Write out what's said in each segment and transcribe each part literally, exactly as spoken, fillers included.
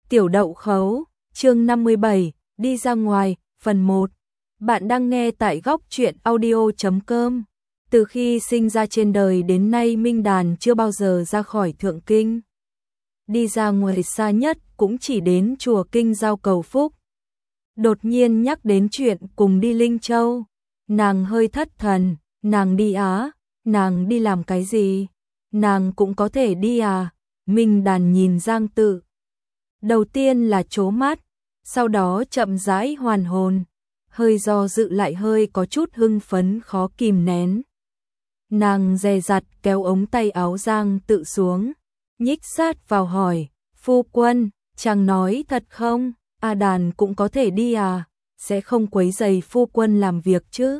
Tiểu đậu khấu, chương năm mươi bảy, đi ra ngoài, phần một. Bạn đang nghe tại góc truyện audio chấm com. Từ khi sinh ra trên đời đến nay Minh Đàn chưa bao giờ ra khỏi Thượng Kinh. Đi ra ngoài xa nhất cũng chỉ đến chùa Kinh Giao cầu phúc. Đột nhiên nhắc đến chuyện cùng đi Linh Châu. Nàng hơi thất thần, nàng đi á, nàng đi làm cái gì? Nàng cũng có thể đi à? Minh Đàn nhìn Giang Tự. Đầu tiên là trố mắt, sau đó chậm rãi hoàn hồn, hơi do dự lại hơi có chút hưng phấn khó kìm nén. Nàng dè dặt kéo ống tay áo Giang Tự xuống, nhích sát vào hỏi, phu quân, chàng nói thật không? A Đàn cũng có thể đi à? Sẽ không quấy rầy phu quân làm việc chứ?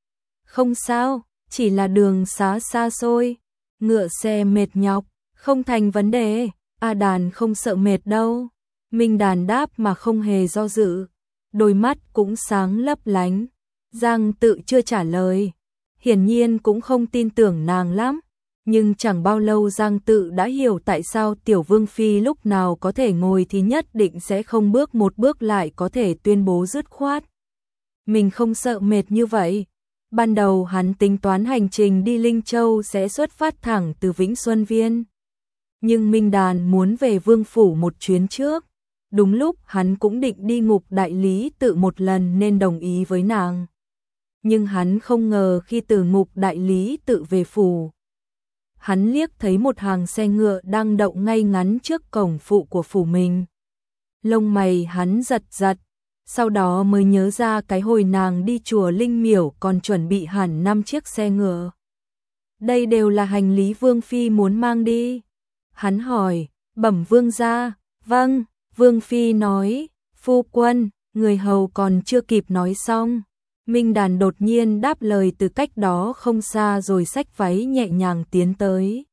Không sao, chỉ là đường xá xa xôi, ngựa xe mệt nhọc, không thành vấn đề, A Đàn không sợ mệt đâu. Minh Đàn đáp mà không hề do dự, đôi mắt cũng sáng lấp lánh. Giang Tự chưa trả lời, hiển nhiên cũng không tin tưởng nàng lắm, nhưng chẳng bao lâu Giang Tự đã hiểu tại sao Tiểu Vương Phi lúc nào có thể ngồi thì nhất định sẽ không bước một bước lại có thể tuyên bố dứt khoát. Mình không sợ mệt như vậy. Ban đầu hắn tính toán hành trình đi Linh Châu sẽ xuất phát thẳng từ Vĩnh Xuân Viên. Nhưng Minh Đàn muốn về Vương Phủ một chuyến trước. Đúng lúc hắn cũng định đi Ngục Đại Lý Tự một lần nên đồng ý với nàng. Nhưng hắn không ngờ khi từ Ngục Đại Lý Tự về phủ, hắn liếc thấy một hàng xe ngựa đang đậu ngay ngắn trước cổng phụ của phủ mình. Lông mày hắn giật giật, sau đó mới nhớ ra cái hồi nàng đi chùa Linh Miểu còn chuẩn bị hẳn năm chiếc xe ngựa. Đây đều là hành lý Vương Phi muốn mang đi. Hắn hỏi, bẩm Vương gia, vâng. Vương Phi nói, phu quân, người hầu còn chưa kịp nói xong. Minh Đàn đột nhiên đáp lời từ cách đó không xa rồi xách váy nhẹ nhàng tiến tới.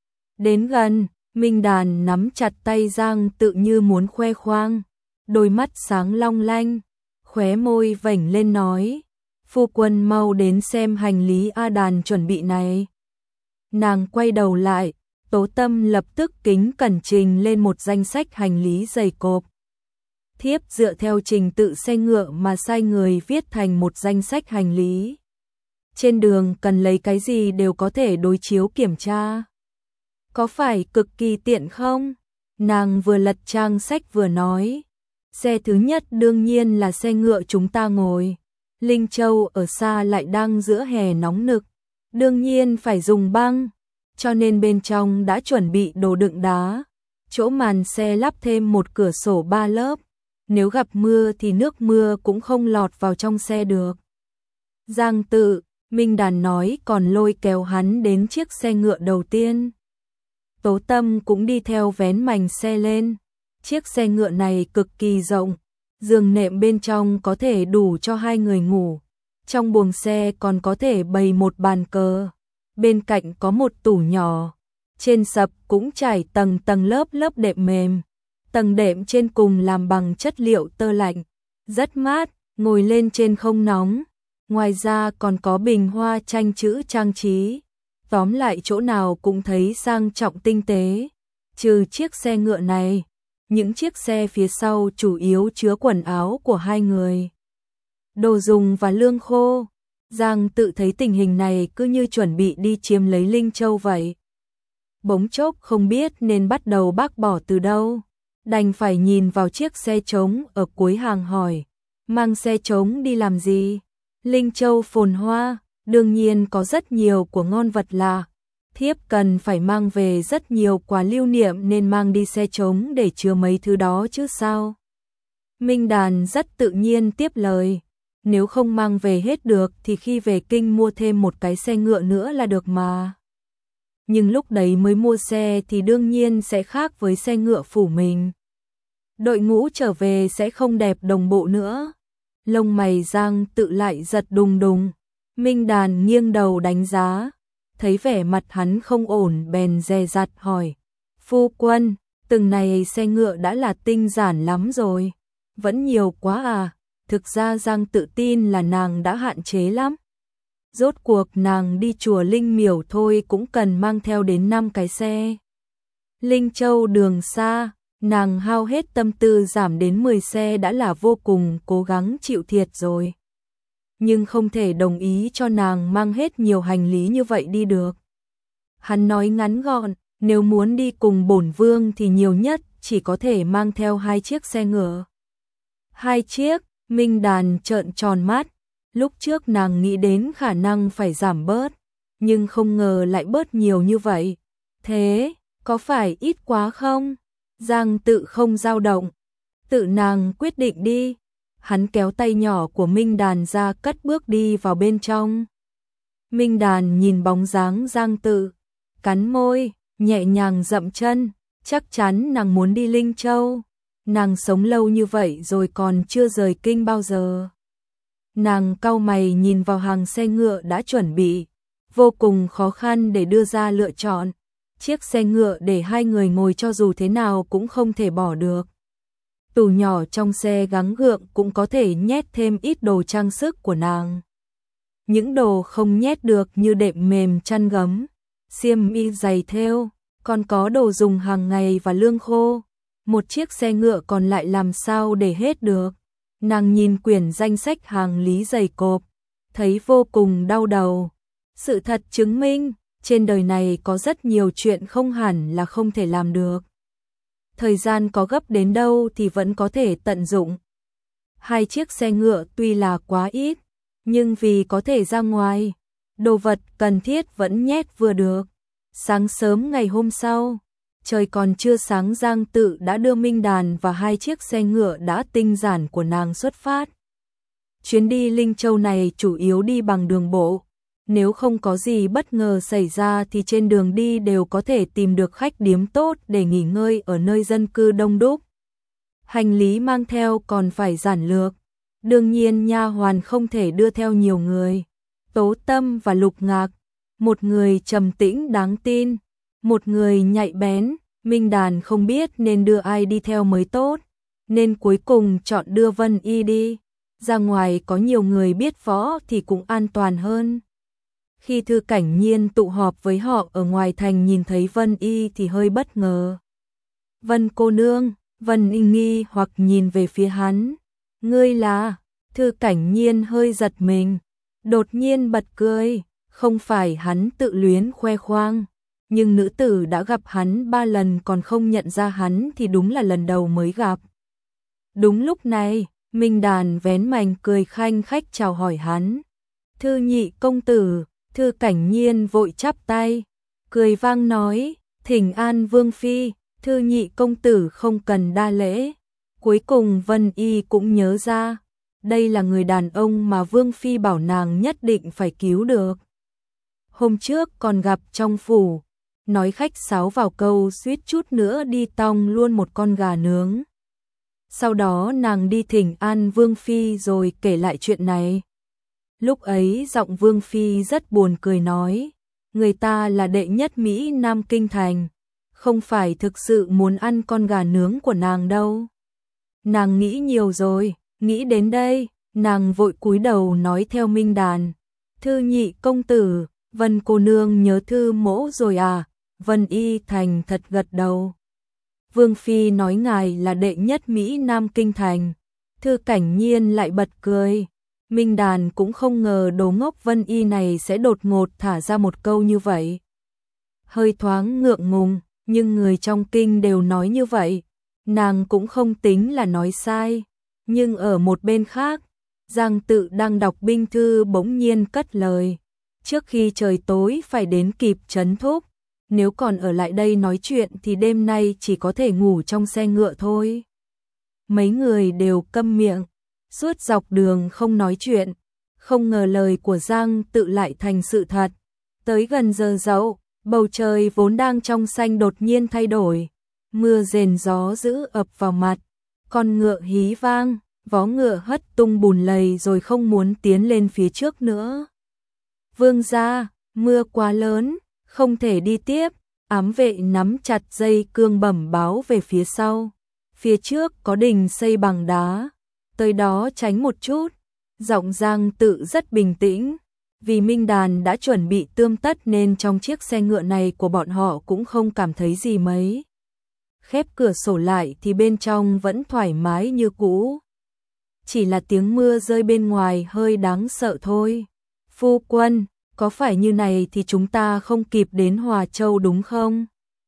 Đến gần, Minh Đàn nắm chặt tay Giang Tự như muốn khoe khoang. Đôi mắt sáng long lanh, khóe môi vểnh lên nói, phu quân mau đến xem hành lý A Đàn chuẩn bị này. Nàng quay đầu lại. Tố Tâm lập tức kính cẩn trình lên một danh sách hành lý dày cộp. Thiếp dựa theo trình tự xe ngựa mà sai người viết thành một danh sách hành lý. Trên đường cần lấy cái gì đều có thể đối chiếu kiểm tra. Có phải cực kỳ tiện không? Nàng vừa lật trang sách vừa nói. Xe thứ nhất đương nhiên là xe ngựa chúng ta ngồi. Linh Châu ở xa lại đang giữa hè nóng nực. Đương nhiên phải dùng băng. Cho nên bên trong đã chuẩn bị đồ đựng đá, chỗ màn xe lắp thêm một cửa sổ ba lớp, nếu gặp mưa thì nước mưa cũng không lọt vào trong xe được. Giang Tự, Minh Đàn nói còn lôi kéo hắn đến chiếc xe ngựa đầu tiên. Tố Tâm cũng đi theo vén mành xe lên, chiếc xe ngựa này cực kỳ rộng, giường nệm bên trong có thể đủ cho hai người ngủ, trong buồng xe còn có thể bày một bàn cờ. Bên cạnh có một tủ nhỏ, trên sập cũng trải tầng tầng lớp lớp đệm mềm, tầng đệm trên cùng làm bằng chất liệu tơ lạnh, rất mát, ngồi lên trên không nóng. Ngoài ra còn có bình hoa tranh chữ trang trí, tóm lại chỗ nào cũng thấy sang trọng tinh tế. Trừ chiếc xe ngựa này, những chiếc xe phía sau chủ yếu chứa quần áo của hai người, đồ dùng và lương khô. Giang Tự thấy tình hình này cứ như chuẩn bị đi chiếm lấy Linh Châu vậy. Bỗng chốc không biết nên bắt đầu bác bỏ từ đâu, đành phải nhìn vào chiếc xe trống ở cuối hàng hỏi, mang xe trống đi làm gì? Linh Châu phồn hoa, đương nhiên có rất nhiều của ngon vật lạ. Thiếp cần phải mang về rất nhiều quà lưu niệm nên mang đi xe trống để chứa mấy thứ đó chứ sao? Minh Đàn rất tự nhiên tiếp lời. Nếu không mang về hết được thì khi về kinh mua thêm một cái xe ngựa nữa là được mà. Nhưng lúc đấy mới mua xe thì đương nhiên sẽ khác với xe ngựa phủ mình. Đội ngũ trở về sẽ không đẹp đồng bộ nữa. Lông mày Giang Tự lại giật đùng đùng. Minh Đàn nghiêng đầu đánh giá, thấy vẻ mặt hắn không ổn bèn dè dặt hỏi, phu quân, từng này xe ngựa đã là tinh giản lắm rồi, vẫn nhiều quá à? Thực ra Giang Tự tin là nàng đã hạn chế lắm. Rốt cuộc nàng đi chùa Linh Miểu thôi cũng cần mang theo đến năm cái xe. Linh Châu đường xa, Nàng hao hết tâm tư giảm đến mười xe đã là vô cùng cố gắng chịu thiệt rồi. Nhưng không thể đồng ý cho nàng mang hết nhiều hành lý như vậy đi được. Hắn nói ngắn gọn, nếu muốn đi cùng bổn vương thì nhiều nhất chỉ có thể mang theo hai chiếc xe ngựa. Hai chiếc, Minh Đàn trợn tròn mắt, lúc trước nàng nghĩ đến khả năng phải giảm bớt, nhưng không ngờ lại bớt nhiều như vậy. Thế, có phải ít quá không? Giang Tự không dao động, tự nàng quyết định đi. Hắn kéo tay nhỏ của Minh Đàn ra cất bước đi vào bên trong. Minh Đàn nhìn bóng dáng Giang Tự, cắn môi, nhẹ nhàng dậm chân, chắc chắn nàng muốn đi Linh Châu. Nàng sống lâu như vậy rồi còn chưa rời kinh bao giờ. Nàng cau mày nhìn vào hàng xe ngựa đã chuẩn bị, vô cùng khó khăn để đưa ra lựa chọn. Chiếc xe ngựa để hai người ngồi cho dù thế nào cũng không thể bỏ được. Tủ nhỏ trong xe gắng gượng cũng có thể nhét thêm ít đồ trang sức của nàng. Những đồ không nhét được như đệm mềm chăn gấm, xiêm y giày thêu, còn có đồ dùng hàng ngày và lương khô. Một chiếc xe ngựa còn lại làm sao để hết được. Nàng nhìn quyển danh sách hàng lý dày cộp, thấy vô cùng đau đầu. Sự thật chứng minh, trên đời này có rất nhiều chuyện không hẳn là không thể làm được. Thời gian có gấp đến đâu thì vẫn có thể tận dụng. Hai chiếc xe ngựa tuy là quá ít, nhưng vì có thể ra ngoài, đồ vật cần thiết vẫn nhét vừa được. Sáng sớm ngày hôm sau, trời còn chưa sáng, Giang Tự đã đưa Minh Đàn và hai chiếc xe ngựa đã tinh giản của nàng xuất phát. Chuyến đi Linh Châu này chủ yếu đi bằng đường bộ. Nếu không có gì bất ngờ xảy ra thì trên đường đi đều có thể tìm được khách điếm tốt để nghỉ ngơi ở nơi dân cư đông đúc. Hành lý mang theo còn phải giản lược. Đương nhiên nha hoàn không thể đưa theo nhiều người. Tố Tâm và Lục Ngạc, một người trầm tĩnh đáng tin, một người nhạy bén. Minh Đàn không biết nên đưa ai đi theo mới tốt, nên cuối cùng chọn đưa Vân Y đi. Ra ngoài có nhiều người biết võ thì cũng an toàn hơn. Khi Thư Cảnh Nhiên tụ họp với họ ở ngoài thành nhìn thấy Vân Y thì hơi bất ngờ. Vân cô nương, Vân Y nghi hoặc nhìn về phía hắn. Ngươi là? Thư Cảnh Nhiên hơi giật mình, đột nhiên bật cười. Không phải hắn tự luyến khoe khoang, nhưng nữ tử đã gặp hắn ba lần còn không nhận ra hắn thì đúng là lần đầu mới gặp. Đúng lúc này, Minh Đàn vén mành cười khanh khách chào hỏi hắn. Thư nhị công tử. Thư Cảnh Nhiên vội chắp tay, cười vang nói, thỉnh an vương phi. Thư nhị công tử không cần đa lễ. Cuối cùng Vân Y cũng nhớ ra, đây là người đàn ông mà vương phi bảo nàng nhất định phải cứu được. Hôm trước còn gặp trong phủ, nói khách sáo vào câu suýt chút nữa đi tong luôn một con gà nướng. Sau đó nàng đi thỉnh an vương phi rồi kể lại chuyện này. Lúc ấy giọng vương phi rất buồn cười nói, người ta là đệ nhất Mỹ Nam Kinh Thành, không phải thực sự muốn ăn con gà nướng của nàng đâu. Nàng nghĩ nhiều rồi, nghĩ đến đây, nàng vội cúi đầu nói theo Minh Đàn. Thư nhị công tử, Vân cô nương nhớ Thư mỗ rồi à? Vân Y thành thật gật đầu. Vương phi nói ngài là đệ nhất Mỹ Nam Kinh Thành. Thư Cảnh Nhiên lại bật cười. Minh Đàn cũng không ngờ đồ ngốc Vân Y này sẽ đột ngột thả ra một câu như vậy. Hơi thoáng ngượng ngùng, nhưng người trong kinh đều nói như vậy, nàng cũng không tính là nói sai. Nhưng ở một bên khác, Giang Tự đang đọc binh thư bỗng nhiên cất lời. Trước khi trời tối phải đến kịp trấn thúc, nếu còn ở lại đây nói chuyện thì đêm nay chỉ có thể ngủ trong xe ngựa thôi. Mấy người đều câm miệng, suốt dọc đường không nói chuyện. Không ngờ lời của Giang Tự lại thành sự thật. Tới gần giờ dậu, bầu trời vốn đang trong xanh đột nhiên thay đổi. Mưa rền gió dữ ập vào mặt. Con ngựa hí vang, vó ngựa hất tung bùn lầy rồi không muốn tiến lên phía trước nữa. Vương gia, mưa quá lớn, không thể đi tiếp. Ám vệ nắm chặt dây cương bẩm báo về phía sau. Phía trước có đình xây bằng đá, tới đó tránh một chút. Giọng Giang Tự rất bình tĩnh, vì Minh Đàn đã chuẩn bị tươm tất nên trong chiếc xe ngựa này của bọn họ cũng không cảm thấy gì mấy. khép cửa sổ lại thì bên trong vẫn thoải mái như cũ. Chỉ là tiếng mưa rơi bên ngoài hơi đáng sợ thôi. Phu quân, có phải như này thì chúng ta không kịp đến Hòa Châu đúng không?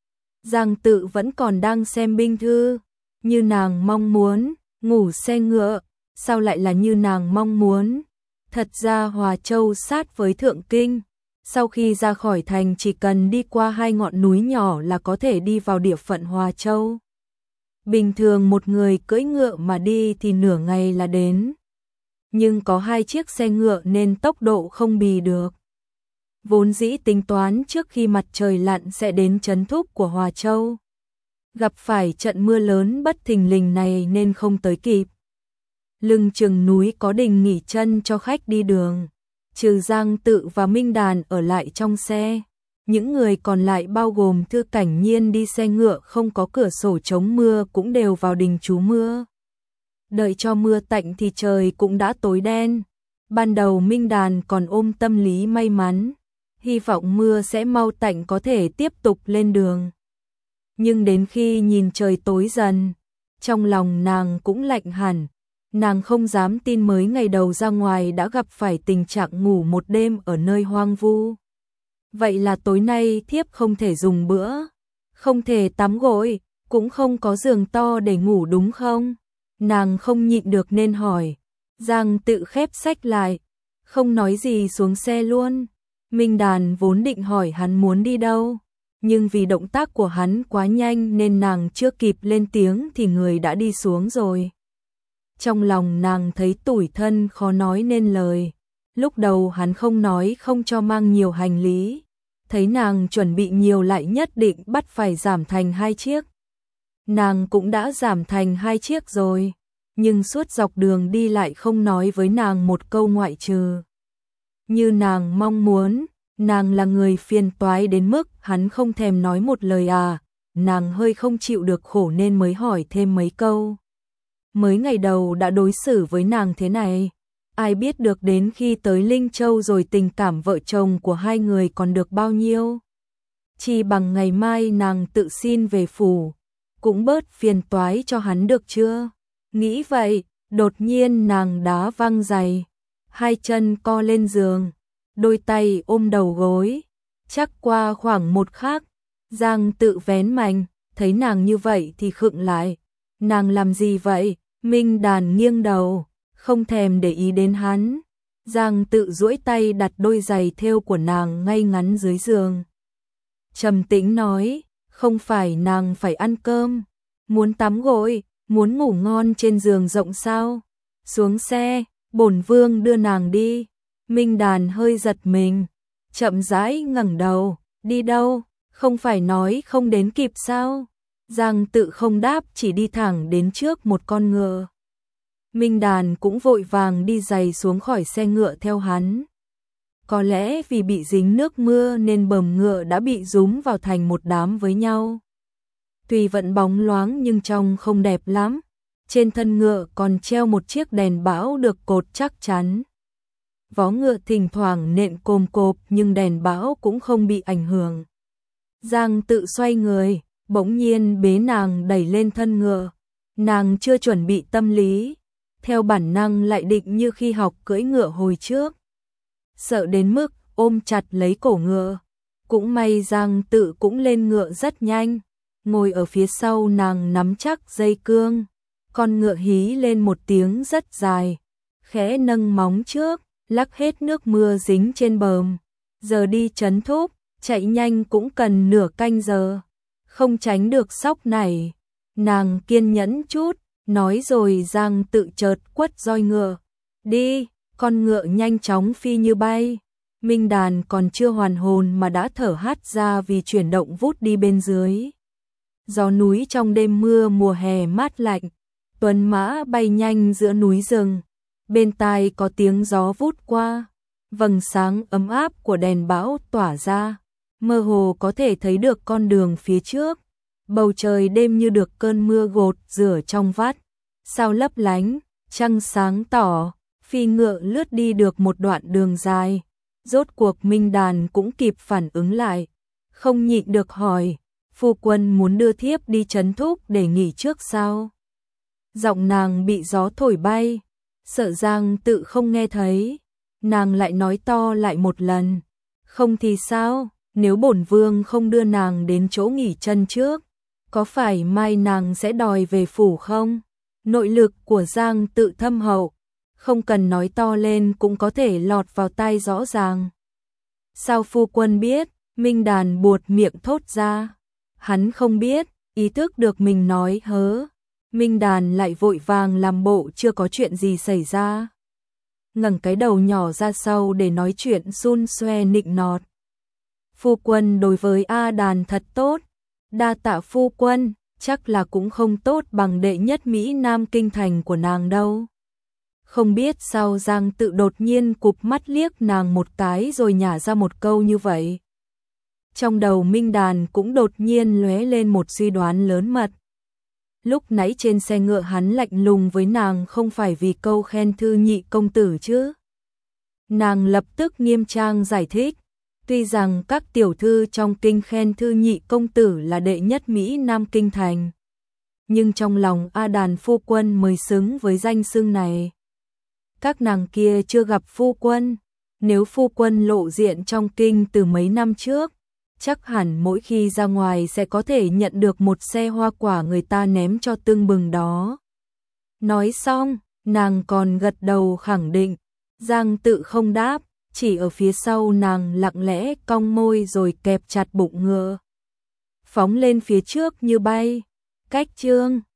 Giang Tự vẫn còn đang xem binh thư, như nàng mong muốn, ngủ xe ngựa, sao lại là như nàng mong muốn? Thật ra Hòa Châu sát với Thượng Kinh, sau khi ra khỏi thành chỉ cần đi qua hai ngọn núi nhỏ là có thể đi vào địa phận Hòa Châu. Bình thường một người cưỡi ngựa mà đi thì nửa ngày là đến. Nhưng có hai chiếc xe ngựa nên tốc độ không bì được. Vốn dĩ tính toán trước khi mặt trời lặn sẽ đến trấn thúc của Hòa Châu. Gặp phải trận mưa lớn bất thình lình này nên không tới kịp. Lưng chừng núi có đình nghỉ chân cho khách đi đường. Trừ Giang Tự và Minh Đàn ở lại trong xe. Những người còn lại bao gồm Thư Cảnh Nhiên đi xe ngựa không có cửa sổ chống mưa cũng đều vào đình trú mưa. Đợi cho mưa tạnh thì trời cũng đã tối đen. Ban đầu Minh Đàn còn ôm tâm lý may mắn, hy vọng mưa sẽ mau tạnh có thể tiếp tục lên đường. Nhưng đến khi nhìn trời tối dần, trong lòng nàng cũng lạnh hẳn. Nàng không dám tin mới ngày đầu ra ngoài đã gặp phải tình trạng ngủ một đêm ở nơi hoang vu. Vậy là tối nay thiếp không thể dùng bữa, không thể tắm gội, cũng không có giường to để ngủ đúng không? Nàng không nhịn được nên hỏi. Giang Tự khép sách lại, không nói gì xuống xe luôn. Minh Đàn vốn định hỏi hắn muốn đi đâu, nhưng vì động tác của hắn quá nhanh nên nàng chưa kịp lên tiếng thì người đã đi xuống rồi. Trong lòng nàng thấy tủi thân khó nói nên lời. Lúc đầu hắn không nói không cho mang nhiều hành lý, thấy nàng chuẩn bị nhiều lại nhất định bắt phải giảm thành hai chiếc. Nàng cũng đã giảm thành hai chiếc rồi, nhưng suốt dọc đường đi lại không nói với nàng một câu ngoại trừ. Như nàng mong muốn, nàng là người phiền toái đến mức hắn không thèm nói một lời à, nàng hơi không chịu được khổ nên mới hỏi thêm mấy câu. Mới ngày đầu đã đối xử với nàng thế này, ai biết được đến khi tới Linh Châu rồi tình cảm vợ chồng của hai người còn được bao nhiêu. Chỉ bằng ngày mai nàng tự xin về phủ, cũng bớt phiền toái cho hắn được chưa? Nghĩ vậy, đột nhiên nàng đá văng giày, hai chân co lên giường, đôi tay ôm đầu gối, chắc qua khoảng một khắc, Giang Tự vén mành, thấy nàng như vậy thì khựng lại. Nàng làm gì vậy? Minh Đàn nghiêng đầu, không thèm để ý đến hắn. Giang Tự duỗi tay đặt đôi giày thêu của nàng ngay ngắn dưới giường. Trầm tĩnh nói, không phải nàng phải ăn cơm, muốn tắm gội, muốn ngủ ngon trên giường rộng sao? Xuống xe, bổn vương đưa nàng đi. Minh Đàn hơi giật mình, chậm rãi ngẩng đầu, đi đâu? Không phải nói không đến kịp sao? Giang Tự không đáp, chỉ đi thẳng đến trước một con ngựa. Minh Đàn cũng vội vàng đi giày xuống khỏi xe ngựa theo hắn. Có lẽ vì bị dính nước mưa nên bờm ngựa đã bị rúm vào thành một đám với nhau. Tuy vẫn bóng loáng nhưng trông không đẹp lắm. Trên thân ngựa còn treo một chiếc đèn bão được cột chắc chắn. Vó ngựa thỉnh thoảng nện cồm cộp nhưng đèn bão cũng không bị ảnh hưởng. Giang Tự xoay người, bỗng nhiên bế nàng đẩy lên thân ngựa. Nàng chưa chuẩn bị tâm lý, theo bản năng lại định như khi học cưỡi ngựa hồi trước. Sợ đến mức ôm chặt lấy cổ ngựa. Cũng may Giang Tự cũng lên ngựa rất nhanh, ngồi ở phía sau nàng nắm chắc dây cương. Con ngựa hí lên một tiếng rất dài, khẽ nâng móng trước, lắc hết nước mưa dính trên bờm. Giờ đi trấn thúc, chạy nhanh cũng cần nửa canh giờ. Không tránh được sóc này. Nàng kiên nhẫn chút, nói rồi Giang Tự chợt quất roi ngựa. Đi, con ngựa nhanh chóng phi như bay. Minh Đàn còn chưa hoàn hồn mà đã thở hắt ra vì chuyển động vút đi bên dưới. Gió núi trong đêm mưa mùa hè mát lạnh, tuần mã bay nhanh giữa núi rừng. Bên tai có tiếng gió vút qua, vầng sáng ấm áp của đèn bão tỏa ra, mơ hồ có thể thấy được con đường phía trước. Bầu trời đêm như được cơn mưa gột rửa trong vắt, sao lấp lánh, trăng sáng tỏ, phi ngựa lướt đi được một đoạn đường dài. Rốt cuộc Minh Đàn cũng kịp phản ứng lại, không nhịn được hỏi, phu quân muốn đưa thiếp đi trấn thúc để nghỉ trước sao? Giọng nàng bị gió thổi bay, sợ Giang Tự không nghe thấy, nàng lại nói to lại một lần, không thì sao, nếu bổn vương không đưa nàng đến chỗ nghỉ chân trước, có phải mai nàng sẽ đòi về phủ không? Nội lực của Giang Tự thâm hậu, không cần nói to lên cũng có thể lọt vào tai rõ ràng. Sao phu quân biết? Minh Đàn buột miệng thốt ra. Hắn không biết, ý thức được mình nói hớ. Minh Đàn lại vội vàng làm bộ chưa có chuyện gì xảy ra. Ngẩng cái đầu nhỏ ra sau để nói chuyện xun xoe nịnh nọt. Phu quân đối với A Đàn thật tốt. Đa tạ phu quân, chắc là cũng không tốt bằng đệ nhất Mỹ Nam kinh thành của nàng đâu. Không biết sao Giang Tự đột nhiên cụp mắt liếc nàng một cái rồi nhả ra một câu như vậy. Trong đầu Minh Đàn cũng đột nhiên lóe lên một suy đoán lớn mật. Lúc nãy trên xe ngựa hắn lạnh lùng với nàng không phải vì câu khen Thư Nhị công tử chứ. Nàng lập tức nghiêm trang giải thích. Tuy rằng các tiểu thư trong kinh khen Thư Nhị công tử là đệ nhất Mỹ Nam kinh thành, nhưng trong lòng A Đàn phu quân mới xứng với danh xưng này. Các nàng kia chưa gặp phu quân, nếu phu quân lộ diện trong kinh từ mấy năm trước, chắc hẳn mỗi khi ra ngoài sẽ có thể nhận được một xe hoa quả người ta ném cho tưng bừng đó. Nói xong, nàng còn gật đầu khẳng định. Giang Tự không đáp, chỉ ở phía sau nàng lặng lẽ cong môi rồi kẹp chặt bụng ngựa, phóng lên phía trước như bay. Cách chương